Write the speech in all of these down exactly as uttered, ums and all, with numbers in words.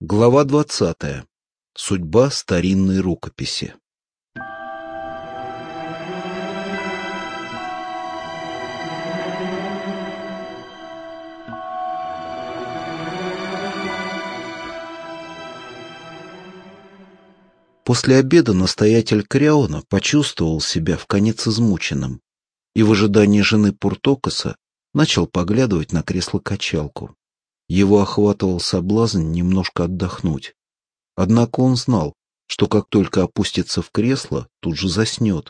Глава двадцатая. Судьба старинной рукописи. После обеда настоятель Кряона почувствовал себя вконец измученным и в ожидании жены Пуртокоса начал поглядывать на кресло-качалку. Его охватывал соблазн немножко отдохнуть. Однако он знал, что как только опустится в кресло, тут же заснет.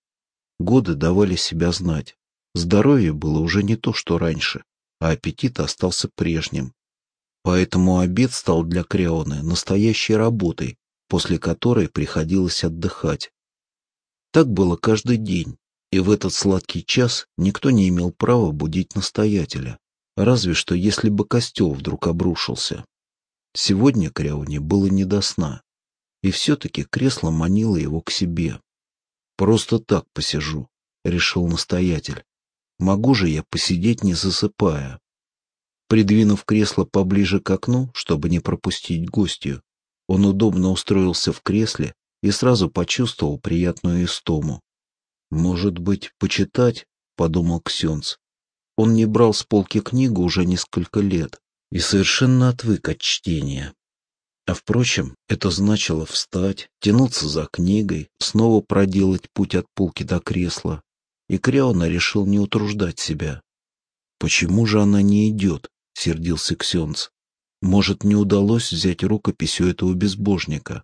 Годы давали себя знать. Здоровье было уже не то, что раньше, а аппетит остался прежним. Поэтому обед стал для Кряоны настоящей работой, после которой приходилось отдыхать. Так было каждый день, и в этот сладкий час никто не имел права будить настоятеля. Разве что, если бы костел вдруг обрушился. Сегодня Кряоне было не до сна, и все-таки кресло манило его к себе. «Просто так посижу», — решил настоятель. «Могу же я посидеть, не засыпая». Придвинув кресло поближе к окну, чтобы не пропустить гостью, он удобно устроился в кресле и сразу почувствовал приятную истому. «Может быть, почитать?» — подумал ксёндз. Он не брал с полки книгу уже несколько лет и совершенно отвык от чтения. А впрочем, это значило встать, тянуться за книгой, снова проделать путь от полки до кресла. И Кряона решил не утруждать себя. «Почему же она не идет?» — сердился ксёндз. «Может, не удалось взять рукопись у этого безбожника?»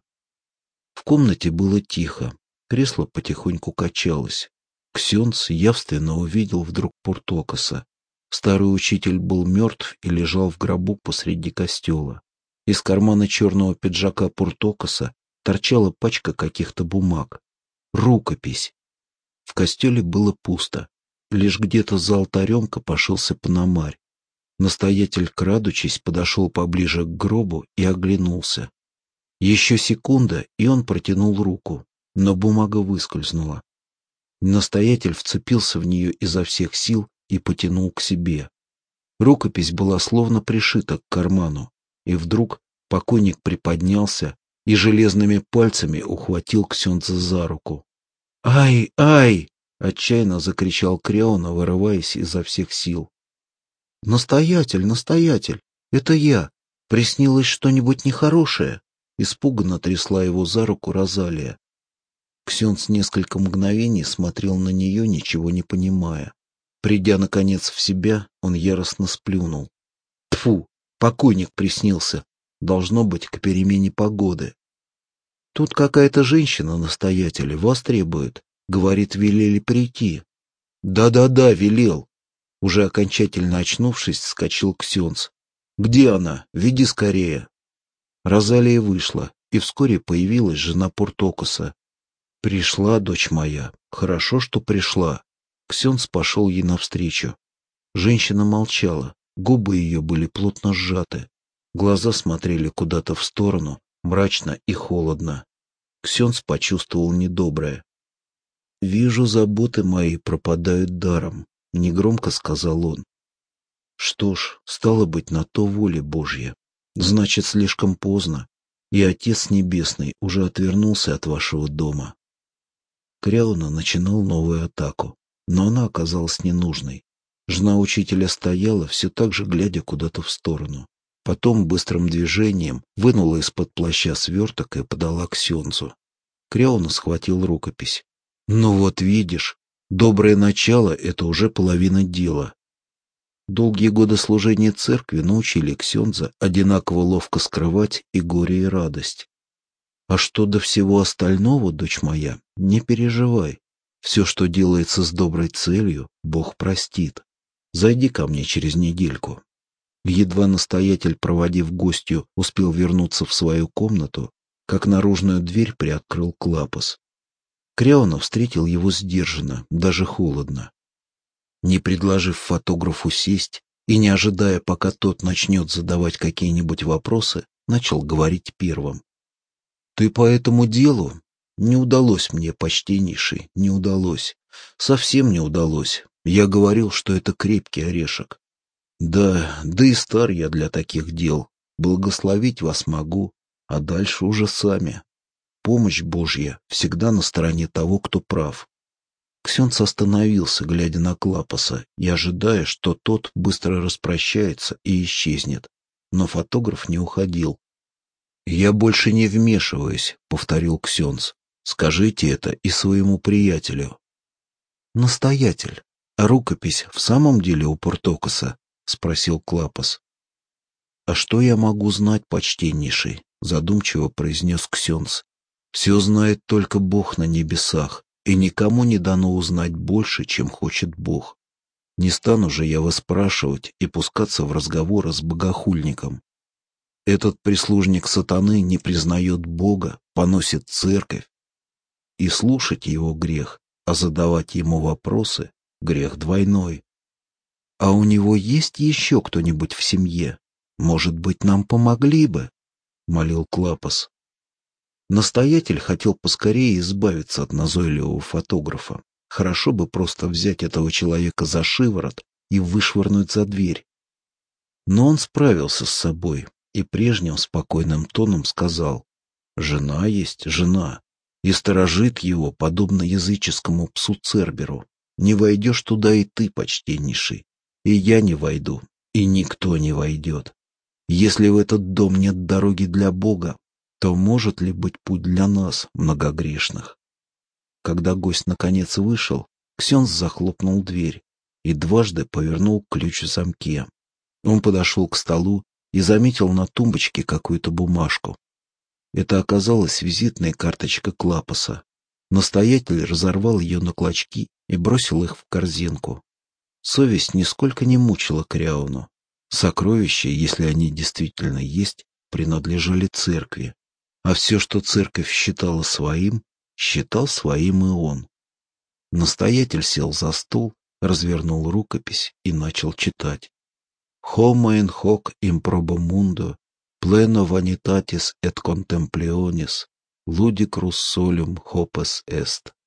В комнате было тихо, кресло потихоньку качалось. Ксёндз явственно увидел вдруг Пуртокоса. Старый учитель был мертв и лежал в гробу посреди костела. Из кармана черного пиджака Пуртокоса торчала пачка каких-то бумаг. Рукопись. В костеле было пусто. Лишь где-то за алтарем копошился Пономарь. Настоятель, крадучись, подошел поближе к гробу и оглянулся. Еще секунда, и он протянул руку, но бумага выскользнула. Настоятель вцепился в нее изо всех сил и потянул к себе. Рукопись была словно пришита к карману, и вдруг покойник приподнялся и железными пальцами ухватил ксёндза за руку. «Ай, ай!» — отчаянно закричал Кряона, вырываясь изо всех сил. «Настоятель, настоятель, это я. Приснилось что-нибудь нехорошее?» — испуганно трясла его за руку Розалия. Ксёндз несколько мгновений смотрел на нее, ничего не понимая. Придя, наконец, в себя, он яростно сплюнул. «Тьфу! Покойник приснился. Должно быть, к перемене погоды. Тут какая-то женщина, настоятель, вас требует. Говорит, велели прийти». «Да-да-да, велел». Уже окончательно очнувшись, вскочил ксёндз. «Где она? Веди скорее». Розалия вышла, и вскоре появилась жена Пуртокоса. «Пришла, дочь моя. Хорошо, что пришла». Ксёндз пошел ей навстречу. Женщина молчала, губы ее были плотно сжаты. Глаза смотрели куда-то в сторону, мрачно и холодно. Ксёндз почувствовал недоброе. «Вижу, заботы мои пропадают даром», — негромко сказал он. «Что ж, стало быть, на то воля Божья. Значит, слишком поздно, и Отец Небесный уже отвернулся от вашего дома». Кряона начинал новую атаку, но она оказалась ненужной. Жена учителя стояла, все так же глядя куда-то в сторону. Потом быстрым движением вынула из-под плаща сверток и подала ксёндзу. Кряона схватил рукопись. «Ну вот видишь, доброе начало — это уже половина дела». Долгие годы служения церкви научили ксёндза одинаково ловко скрывать и горе, и радость. «А что до всего остального, дочь моя, не переживай. Все, что делается с доброй целью, Бог простит. Зайди ко мне через недельку». Едва настоятель, проводив гостью, успел вернуться в свою комнату, как наружную дверь приоткрыл Клапос. Кряона встретил его сдержанно, даже холодно. Не предложив фотографу сесть и не ожидая, пока тот начнет задавать какие-нибудь вопросы, начал говорить первым. «Ты по этому делу?» «Не удалось мне, почтеннейший, не удалось. Совсем не удалось. Я говорил, что это крепкий орешек». «Да, да и стар я для таких дел. Благословить вас могу, а дальше уже сами. Помощь Божья всегда на стороне того, кто прав». Ксенц остановился, глядя на Клапоса и ожидая, что тот быстро распрощается и исчезнет. Но фотограф не уходил. «Я больше не вмешиваюсь», — повторил Ксенц. «Скажите это и своему приятелю». «Настоятель, а рукопись в самом деле у Пуртокоса?» — спросил Клапос. «А что я могу знать, почтеннейший?» — задумчиво произнес Ксенц. «Все знает только Бог на небесах, и никому не дано узнать больше, чем хочет Бог. Не стану же я вас спрашивать и пускаться в разговоры с богохульником. Этот прислужник сатаны не признает Бога, поносит церковь. И слушать его грех, а задавать ему вопросы — грех двойной. А у него есть еще кто-нибудь в семье? Может быть, нам помогли бы?» — молил Клапос. Настоятель хотел поскорее избавиться от назойливого фотографа. Хорошо бы просто взять этого человека за шиворот и вышвырнуть за дверь. Но он справился с собой и прежним спокойным тоном сказал: «Жена есть жена, и сторожит его, подобно языческому псу Церберу. Не войдешь туда и ты, почтеннейший, и я не войду, и никто не войдет. Если в этот дом нет дороги для Бога, то может ли быть путь для нас, многогрешных?» Когда гость наконец вышел, Ксенц захлопнул дверь и дважды повернул ключ в замке. Он подошел к столу и заметил на тумбочке какую-то бумажку. Это оказалась визитная карточка Клапоса. Настоятель разорвал ее на клочки и бросил их в корзинку. Совесть нисколько не мучила Кряуну. Сокровища, если они действительно есть, принадлежали церкви. А все, что церковь считала своим, считал своим и он. Настоятель сел за стол, развернул рукопись и начал читать. «Homo in hoc improbo mundo, pleno vanitatis et contemplionis, ludicrus solum hopes est».